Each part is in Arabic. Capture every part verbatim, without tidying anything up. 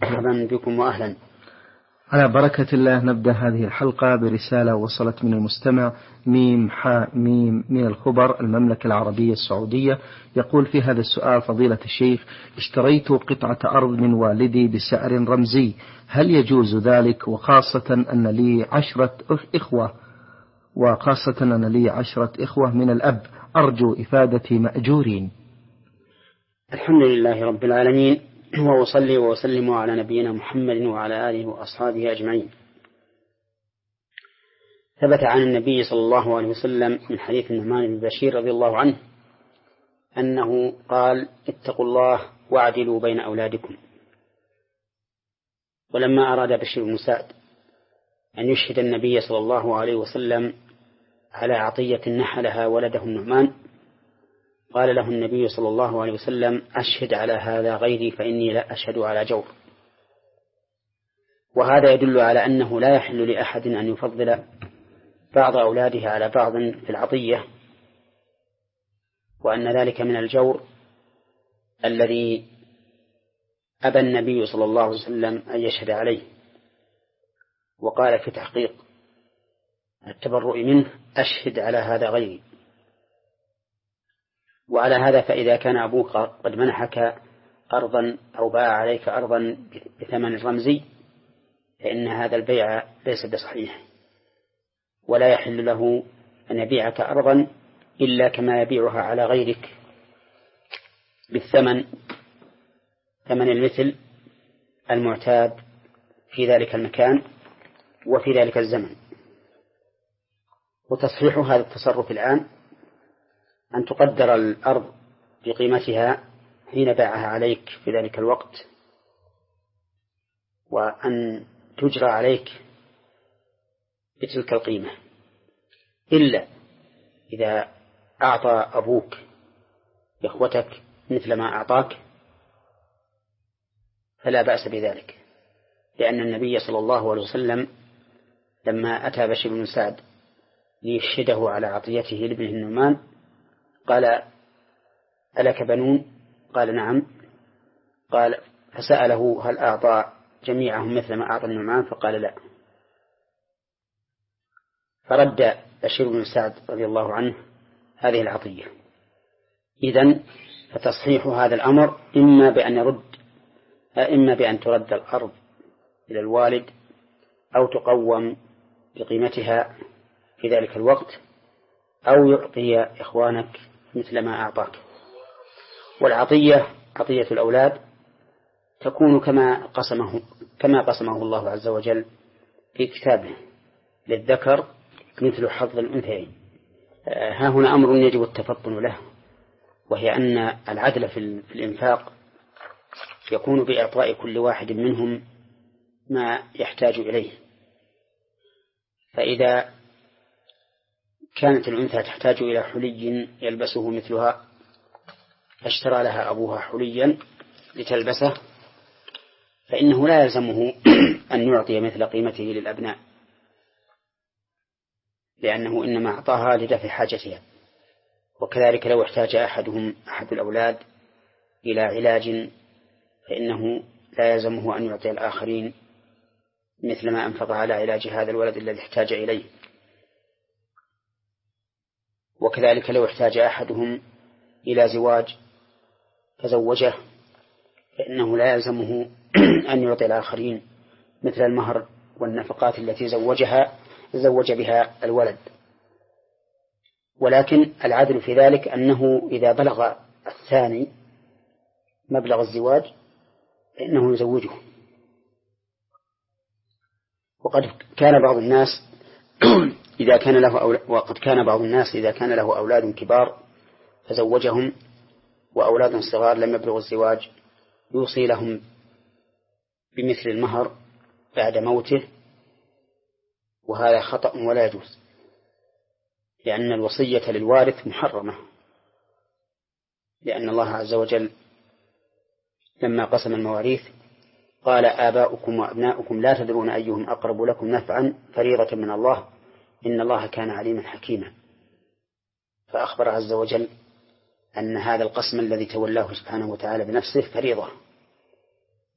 مرحبا بكم وأهلا. على بركة الله نبدأ هذه الحلقة برسالة وصلت من المستمع ميم حاء ميم من الخبر المملكة العربية السعودية. يقول في هذا السؤال: فضيلة الشيخ، اشتريت قطعة أرض من والدي بسعر رمزي، هل يجوز ذلك؟ وخاصة أن لي عشرة إخوة وخاصة أن لي عشرة إخوة من الأب، أرجو إفادة مأجورين. الحمد لله رب العالمين، وأصلي وأسلم على نبينا محمد وعلى آله وأصحابه أجمعين. ثبت عن النبي صلى الله عليه وسلم من حديث النعمان بن بشير رضي الله عنه أنه قال: اتقوا الله واعدلوا بين أولادكم. ولما أراد بشير بن سعد أن يشهد النبي صلى الله عليه وسلم على عطية نحلها ولده النعمان، قال له النبي صلى الله عليه وسلم: أشهد على هذا غيري فإني لا أشهد على جور. وهذا يدل على أنه لا يحل لأحد أن يفضل بعض أولاده على بعض في العطية، وأن ذلك من الجور الذي أبى النبي صلى الله عليه وسلم أن يشهد عليه. وقال في تحقيق التبرؤ منه: أشهد على هذا غيري. وعلى هذا فإذا كان أبوك قد منحك أرضا أو باع عليك أرضا بثمن رمزي فإن هذا البيع ليس بصحيح، ولا يحل له أن يبيعك أرضا إلا كما يبيعها على غيرك بالثمن، ثمن المثل المعتاد في ذلك المكان وفي ذلك الزمن. وتصحيح هذا التصرف الآن أن تقدر الأرض بقيمتها حين باعها عليك في ذلك الوقت، وأن تجرى عليك بتلك القيمة، إلا إذا أعطى أبوك إخوتك مثل ما أعطاك فلا بأس بذلك، لأن النبي صلى الله عليه وسلم لما أتى بشير بن سعد ليشهده على عطيته لابنه النعمان قال: ألك بنون؟ قال: نعم. قال: فسأله: هل أعطى جميعهم مثل ما أعطى النعمان؟ فقال: لا. فرد بشير بن سعد رضي الله عنه هذه العطية. إذن فتصحيح هذا الأمر إما بأن يرد إما بأن ترد الأرض إلى الوالد أو تقوم بقيمتها في ذلك الوقت، أو يعطي إخوانك مثل ما أعطاك. والعطية عطية الأولاد تكون كما قسمه كما قسمه الله عز وجل في كتابه: للذكر مثل حظ الأنثيين. ها هنا أمر يجب التفطن له، وهي أن العدل في الإنفاق يكون بإعطاء كل واحد منهم ما يحتاج إليه. فإذا كانت الأنثى تحتاج إلى حلي يلبسه مثلها فاشترى لها أبوها حليا لتلبسه، فإنه لا يلزمه أن يعطي مثل قيمته للأبناء، لأنه إنما أعطاها لدفع حاجتها. وكذلك لو احتاج أحدهم أحد الأولاد إلى علاج فإنه لا يلزمه أن يعطي الآخرين مثل ما أنفق على علاج هذا الولد الذي احتاج إليه. وكذلك لو احتاج أحدهم إلى زواج فزوجه فإنه لا يلزمه أن يعطي الآخرين مثل المهر والنفقات التي زوجها زوج بها الولد. ولكن العدل في ذلك أنه إذا بلغ الثاني مبلغ الزواج فإنه يزوجه. وقد كان بعض الناس إذا كان له أولاد وقد كان بعض الناس إذا كان له أولاد كبار فزوجهم، وأولاد صغار لم يبلغوا الزواج يوصي لهم بمثل المهر بعد موته، وهذا خطأ ولا يجوز، لأن الوصية للوارث محرمة، لأن الله عز وجل لما قسم المواريث قال: آباؤكم وأبناؤكم لا تدرون أيهم أقرب لكم نفعا فريضة من الله إن الله كان عليما حكيما. فأخبر عز وجل أن هذا القسم الذي تولاه سبحانه وتعالى بنفسه فريضة،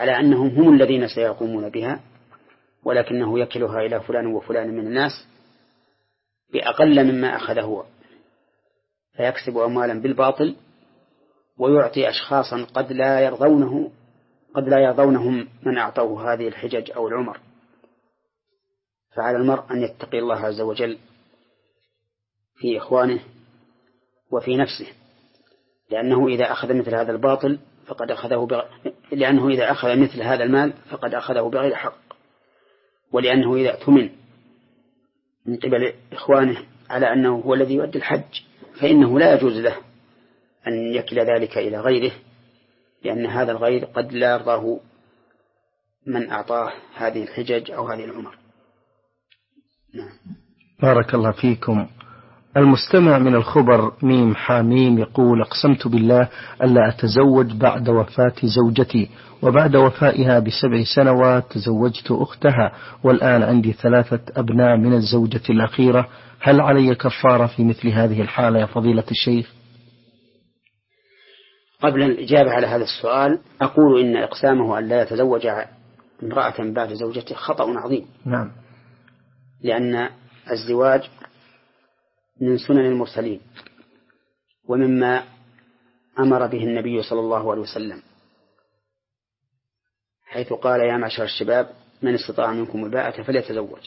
على أنهم هم الذين سيقومون بها، ولكنه يكلها إلى فلان وفلان من الناس بأقل مما أخذ هو، فيكسب أموالا بالباطل ويعطي أشخاصا قد لا يرضونه قد لا يرضونهم من أعطوه هذه الحجج أو العمر. فعلى المرء أن يتقي الله عز وجل في إخوانه وفي نفسه، لأنه إذا أخذ مثل هذا الباطل فقد أخذه بغ... لأنه إذا أخذ مثل هذا المال فقد أخذه بغير حق، ولأنه إذا اؤتمن من قبل إخوانه على أنه هو الذي يؤدي الحج فإنه لا يجوز له أن يكل ذلك إلى غيره، لأن هذا الغير قد لا يرضاه من أعطاه هذه الحجج أو هذه العمر. نعم. بارك الله فيكم. المستمع من الخبر ميم حاميم يقول: أقسمت بالله ألا أتزوج بعد وفاة زوجتي، وبعد وفائها بسبع سنوات تزوجت أختها، والآن عندي ثلاثة أبناء من الزوجة الأخيرة، هل علي كفارة في مثل هذه الحالة يا فضيلة الشيخ؟ قبل الإجابة على هذا السؤال أقول إن إقسامه أن لا يتزوج امرأة بعد زوجته خطأ عظيم. نعم. لأن الزواج من سنن المرسلين، ومما أمر به النبي صلى الله عليه وسلم، حيث قال: يا معشر الشباب من استطاع منكم الباءة فليتزوج.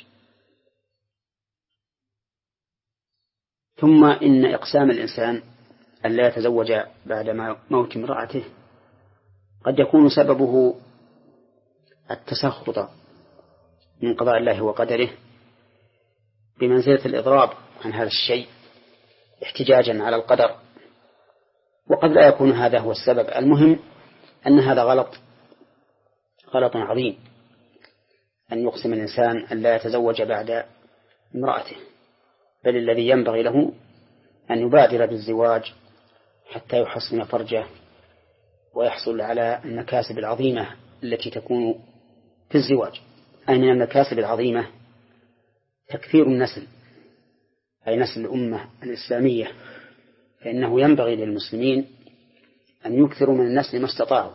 ثم إن إقسام الإنسان أن لا يتزوج بعد موت امرأته قد يكون سببه التسخط من قضاء الله وقدره بمنزلة الإضراب عن هذا الشيء احتجاجا على القدر، وقد لا يكون هذا هو السبب. المهم أن هذا غلط غلط عظيم أن يقسم الإنسان أن لا يتزوج بعد امرأته، بل الذي ينبغي له أن يبادر بالزواج حتى يحصن فرجه ويحصل على المكاسب العظيمة التي تكون في الزواج. أي من المكاسب العظيمة تكثير النسل، أي نسل الأمة الإسلامية، فإنه ينبغي للمسلمين أن يكثروا من النسل ما استطاعوا،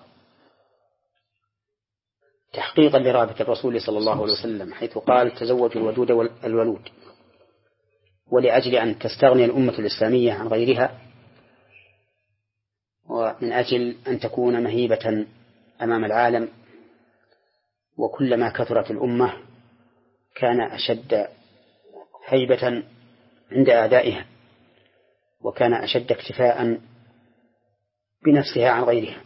تحقيقا لرابط الرسول صلى الله عليه وسلم حيث قال: تزوجوا الودود والولود، ولأجل أن تستغني الأمة الإسلامية عن غيرها، ومن أجل أن تكون مهيبة أمام العالم. وكلما كثرت الأمة كان أشد هيبة عند أعدائها، وكان أشد اكتفاء بنفسها عن غيرها.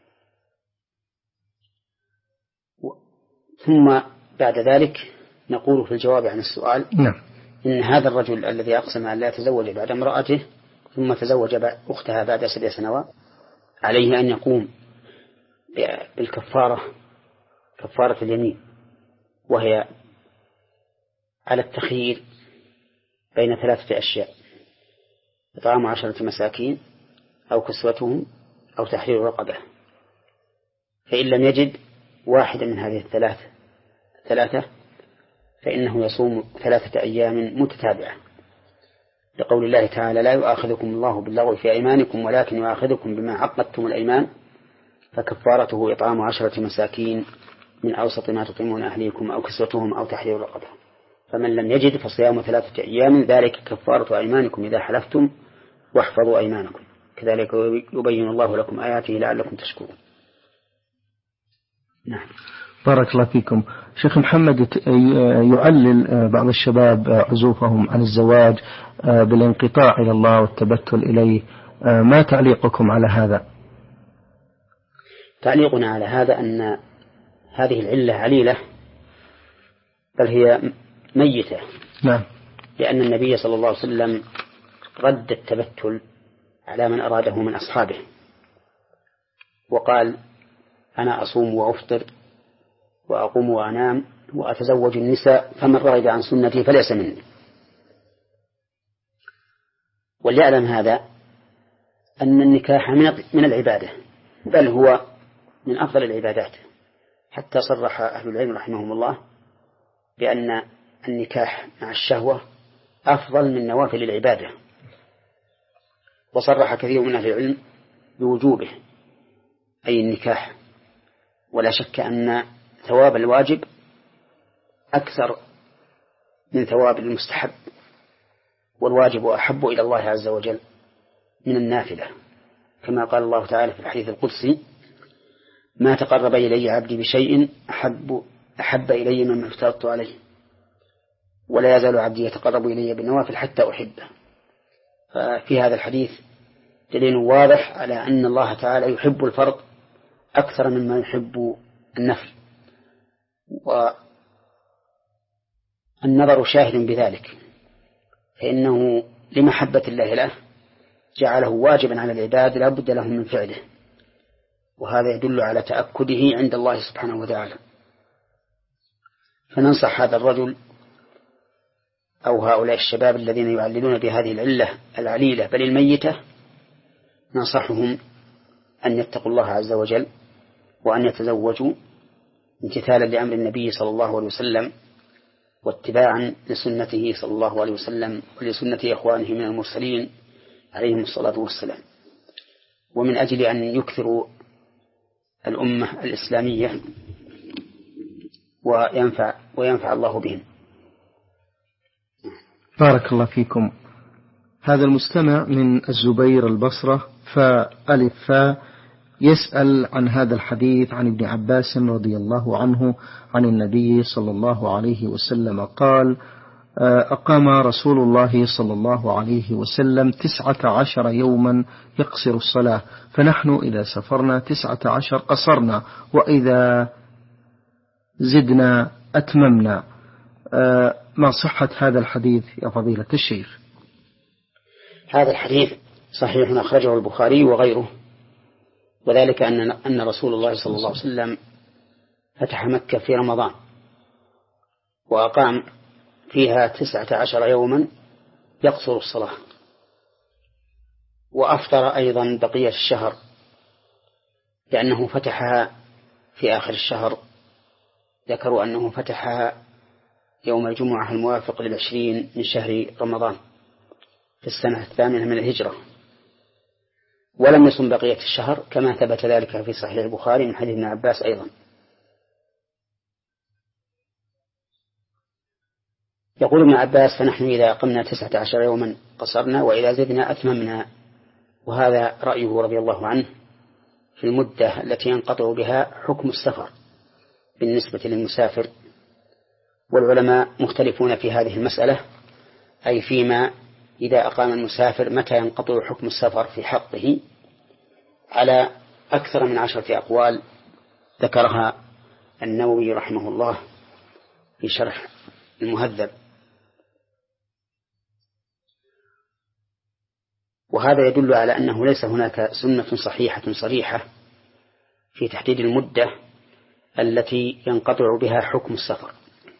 ثم بعد ذلك نقول في الجواب عن السؤال: نعم. إن هذا الرجل الذي أقسم أن لا يتزوج بعد امرأته ثم تزوج أختها بعد سبع سنوات عليه أن يقوم بالكفارة، كفارة اليمين، وهي على التخيير بين ثلاثة أشياء: إطعام عشرة مساكين أو كسوتهم أو تحرير رقبة. فإن لم يجد واحدة من هذه الثلاثة ثلاثة فإنه يصوم ثلاثة أيام متتابعة، لقول الله تعالى: لا يؤاخذكم الله باللغو في أيمانكم ولكن يؤاخذكم بما عقدتم الأيمان، فكفارته إطعام عشرة مساكين من أوسط ما تطعمون أهليكم أو كسوتهم أو تحرير رقبة. فمن لم يجد فصيام ثلاثة أيام، ذلك كفارة أيمانكم إذا حلفتم واحفظوا أيمانكم، كذلك يبين الله لكم آياته لعلكم تشكرون. نعم. بارك الله فيكم. شيخ محمد، يعلل بعض الشباب عزوفهم عن الزواج بالانقطاع إلى الله والتبتل إليه، ما تعليقكم على هذا؟ تعليقنا على هذا أن هذه العلة عليلة، بل هي ميتة. نعم. لأن النبي صلى الله عليه وسلم رد التبتل على من أراده من أصحابه، وقال: أنا أصوم وأفطر وأقوم وأنام وأتزوج النساء، فمن رغب عن سنتي فليس مني. وليعلم هذا أن النكاح من العبادة، بل هو من أفضل العبادات، حتى صرح أهل العلم رحمهم الله بأن النكاح مع الشهوة أفضل من نوافل العبادة، وصرح كثير من أهل العلم بوجوبه، أي النكاح ولا شك أن ثواب الواجب أكثر من ثواب المستحب، والواجب أحب إلى الله عز وجل من النافلة، كما قال الله تعالى في الحديث القدسي: ما تقرب إلي عبدي بشيء أحب, أحب إلي مما افترضت عليه، ولا يزال عبدي يتقرب إلي بالنوافل حتى أحبه. ففي هذا الحديث دليل واضح على أن الله تعالى يحب الفرض أكثر مما يحب النفل، والنظر شاهد بذلك، فإنه لمحبة الله له جعله واجبا على العباد لا بد لهم من فعله، وهذا يدل على تأكده عند الله سبحانه وتعالى. فننصح هذا الرجل أو هؤلاء الشباب الذين يعللون بهذه العلة العليلة بل الميتة، ننصحهم أن يتقوا الله عز وجل، وأن يتزوجوا امتثالا لأمر النبي صلى الله عليه وسلم، واتباعا لسنته صلى الله عليه وسلم ولسنة إخوانه من المرسلين عليهم الصلاة والسلام، ومن أجل أن يكثروا الأمة الإسلامية وينفع, وينفع الله بهم. بارك الله فيكم. هذا المستمع من الزبير البصرة فألف فا يسأل عن هذا الحديث عن ابن عباس رضي الله عنه عن النبي صلى الله عليه وسلم قال: أقام رسول الله صلى الله عليه وسلم تسعة عشر يوما يقصر الصلاة، فنحن إذا سفرنا تسعة عشر قصرنا، وإذا زدنا أتممنا. ما صحة هذا الحديث يا فضيلة الشيخ؟ هذا الحديث صحيح أخرجه البخاري وغيره، وذلك أن أن رسول الله صلى الله عليه وسلم فتح مكة في رمضان وأقام فيها تسعة عشر يوما يقصر الصلاة، وأفطر أيضا بقية الشهر، لأنه فتحها في آخر الشهر. ذكروا أنه فتحها يوم الجمعة الموافق للعشرين من شهر رمضان في السنة الثامنة من الهجرة، ولم يصم بقية الشهر، كما ثبت ذلك في صحيح البخاري من حديث ابن عباس أيضا. يقول ابن عباس: فنحن إذا أقمنا تسعة عشر يوما قصرنا، وإذا زدنا أتممنا. وهذا رأيه رضي الله عنه في المدة التي ينقطع بها حكم السفر بالنسبة للمسافر، والعلماء مختلفون في هذه المسألة، أي فيما إذا أقام المسافر متى ينقطع حكم السفر في حقه، على أكثر من عشرة أقوال ذكرها النووي رحمه الله في شرح المهذب. وهذا يدل على أنه ليس هناك سنة صحيحة صريحة في تحديد المدة التي ينقطع بها حكم السفر.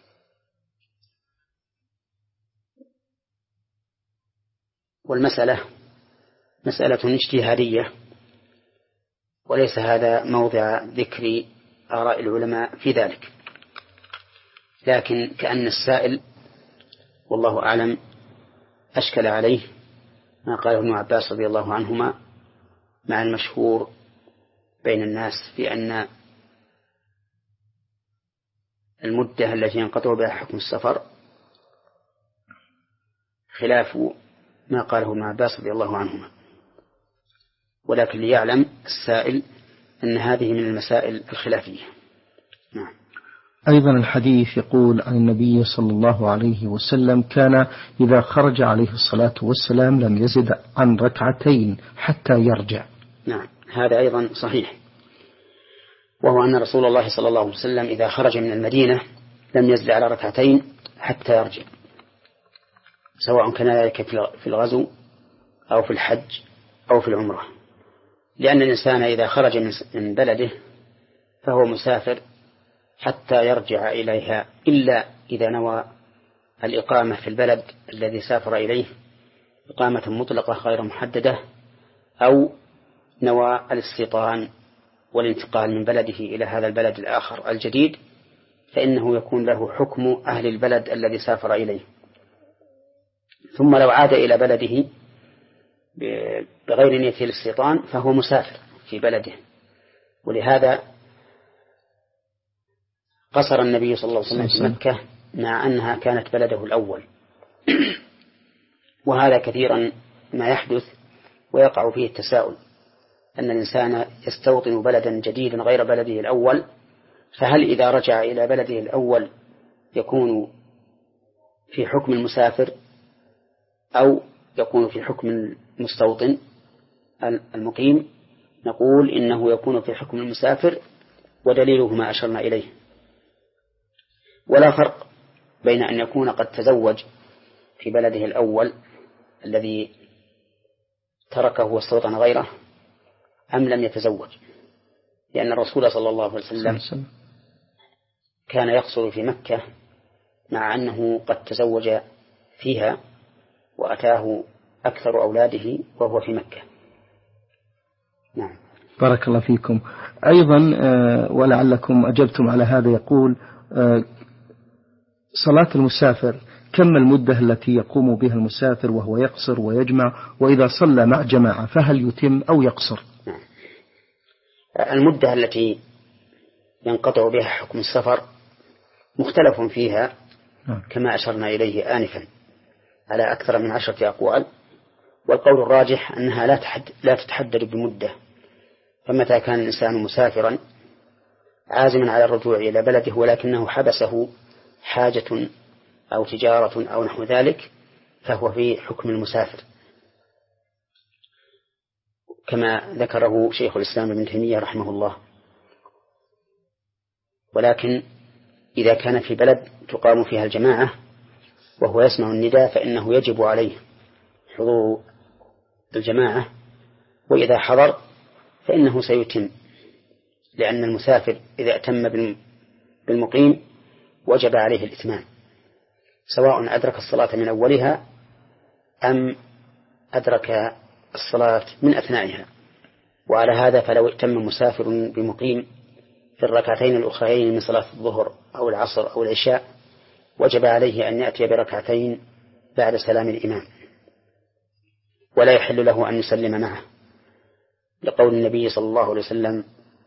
والمسألة مسألة اجتهادية، وليس هذا موضع ذكر آراء العلماء في ذلك، لكن كأن السائل والله أعلم أشكل عليه ما قاله ابن عباس رضي الله عنهما مع المشهور بين الناس في أن المدة التي ينقطع بها حكم السفر خلاف ما قاله ابن عباس رضي الله عنهما، ولكن ليعلم السائل أن هذه من المسائل الخلافية. نعم. أيضا الحديث يقول عن النبي صلى الله عليه وسلم: كان إذا خرج عليه الصلاة والسلام لم يزد عن ركعتين حتى يرجع. نعم، هذا أيضا صحيح، وهو أن رسول الله صلى الله عليه وسلم إذا خرج من المدينة لم يزد على ركعتين حتى يرجع، سواء كان ذلك في الغزو أو في الحج أو في العمرة، لأن الإنسان إذا خرج من بلده فهو مسافر حتى يرجع إليها، إلا إذا نوى الإقامة في البلد الذي سافر إليه إقامة مطلقة غير محددة، أو نوى الاستيطان والانتقال من بلده إلى هذا البلد الآخر الجديد، فإنه يكون له حكم أهل البلد الذي سافر إليه. ثم لو عاد إلى بلده بغير نية الاستيطان فهو مسافر في بلده، ولهذا قصر النبي صلى الله عليه وسلم في مكة مع أنها كانت بلده الأول. وهذا كثيرا ما يحدث ويقع فيه التساؤل، أن الإنسان يستوطن بلدا جديدا غير بلده الأول، فهل إذا رجع إلى بلده الأول يكون في حكم المسافر أو يكون في حكم المستوطن المقيم؟ نقول إنه يكون في حكم المسافر، ودليله ما أشرنا إليه. ولا فرق بين أن يكون قد تزوج في بلده الأول الذي تركه واستوطن غيره أم لم يتزوج، لأن الرسول صلى الله عليه وسلم كان يقصر في مكة مع أنه قد تزوج فيها وأتاه أكثر أولاده وهو في مكة. نعم. بارك الله فيكم. أيضا ولعلكم أجبتم على هذا، يقول صلاة المسافر كم المدة التي يقوم بها المسافر وهو يقصر ويجمع، وإذا صلى مع جماعة فهل يتم أو يقصر؟ نعم. المدة التي ينقطع بها حكم السفر مختلف فيها كما أشرنا إليه آنفا على أكثر من عشرة أقوال، والقول الراجح أنها لا تحد لا تتحدد بمدة. فمتى كان الإنسان مسافرا عازما على الرجوع إلى بلده ولكنه حبسه حاجة أو تجارة أو نحو ذلك فهو في حكم المسافر، كما ذكره شيخ الإسلام ابن تيمية رحمه الله. ولكن إذا كان في بلد تقام فيها الجماعة وهو يسمع النداء فإنه يجب عليه حضور الجماعة، وإذا حضر فإنه سيتم، لأن المسافر إذا أتم بالمقيم وجب عليه الإتمام، سواء أدرك الصلاة من أولها أم أدرك الصلاة من أثنائها. وعلى هذا فلو ائتم مسافر بمقيم في الركعتين الأخرين من صلاة الظهر أو العصر أو العشاء وجب عليه أن يأتي بركعتين بعد سلام الإمام، ولا يحل له أن يسلم معه، لقول النبي صلى الله عليه وسلم: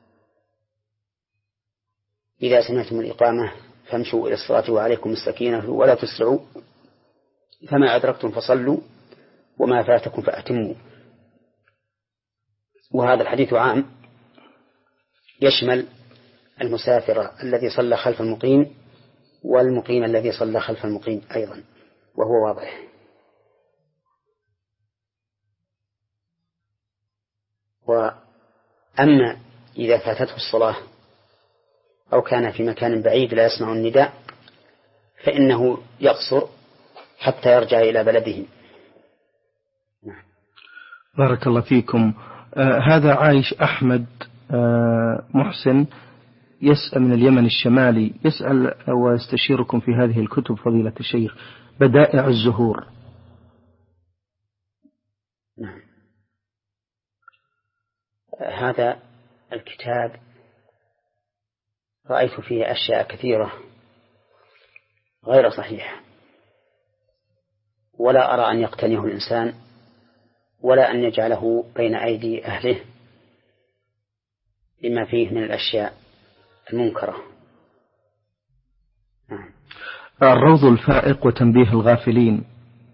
إذا سمعتم الإقامة فامشوا إلى الصلاة وعليكم السكينة ولا تسرعوا، فما أدركتم فصلوا وما فاتكم فأتموا. وهذا الحديث عام يشمل المسافر الذي صلى خلف المقيم والمقيم الذي صلى خلف المقيم أيضا، وهو واضح. وأما إذا فاتته الصلاة أو كان في مكان بعيد لا يسمع النداء فإنه يقصر حتى يرجع إلى بلده. بارك الله فيكم. آه هذا عايش أحمد آه محسن يسأل من اليمن الشمالي، يسأل ويستشيركم في هذه الكتب فضيلة الشيخ: بدائع الزهور. نعم. هذا الكتاب رأيت فيه أشياء كثيرة غير صحيحة، ولا أرى أن يقتنيه الإنسان ولا أن يجعله بين أيدي أهله لما فيه من الأشياء المنكرة. نعم. الروض الفائق وتنبيه الغافلين.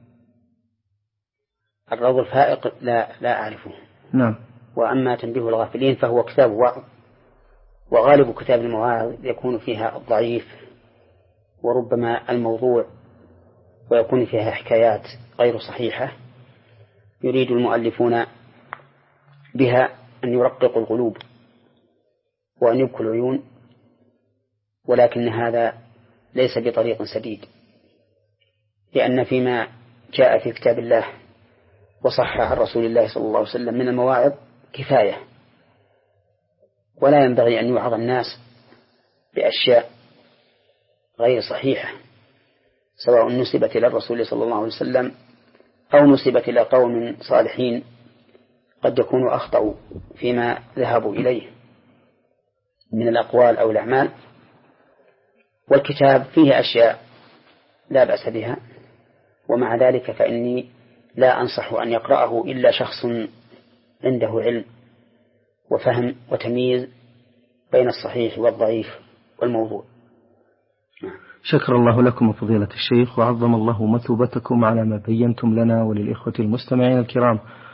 الروض الفائق لا لا أعرفه. نعم. وأما تنبيه الغافلين فهو كتاب وعظ، وغالب كتاب المواعظ يكون فيها الضعيف وربما الموضوع، ويكون فيها حكايات غير صحيحة يريد المؤلفون بها أن يرققوا القلوب وأن يبكوا العيون، ولكن هذا ليس بطريق سديد، لأن فيما جاء في كتاب الله وصح عن رسول الله صلى الله عليه وسلم من المواعظ كفاية، ولا ينبغي أن يوعظ الناس بأشياء غير صحيحة سواء نسبت إلى الرسول صلى الله عليه وسلم أو نسبت إلى قوم صالحين قد يكونوا أخطأوا فيما ذهبوا إليه من الأقوال أو الأعمال. والكتاب فيه أشياء لا بأس بها، ومع ذلك فإني لا أنصح أن يقرأه إلا شخص عنده علم وفهم وتمييز بين الصحيح والضعيف والموضوع. شكر الله لكم فضيلة الشيخ، وعظم الله مثوبتكم على ما بينتم لنا وللإخوة المستمعين الكرام.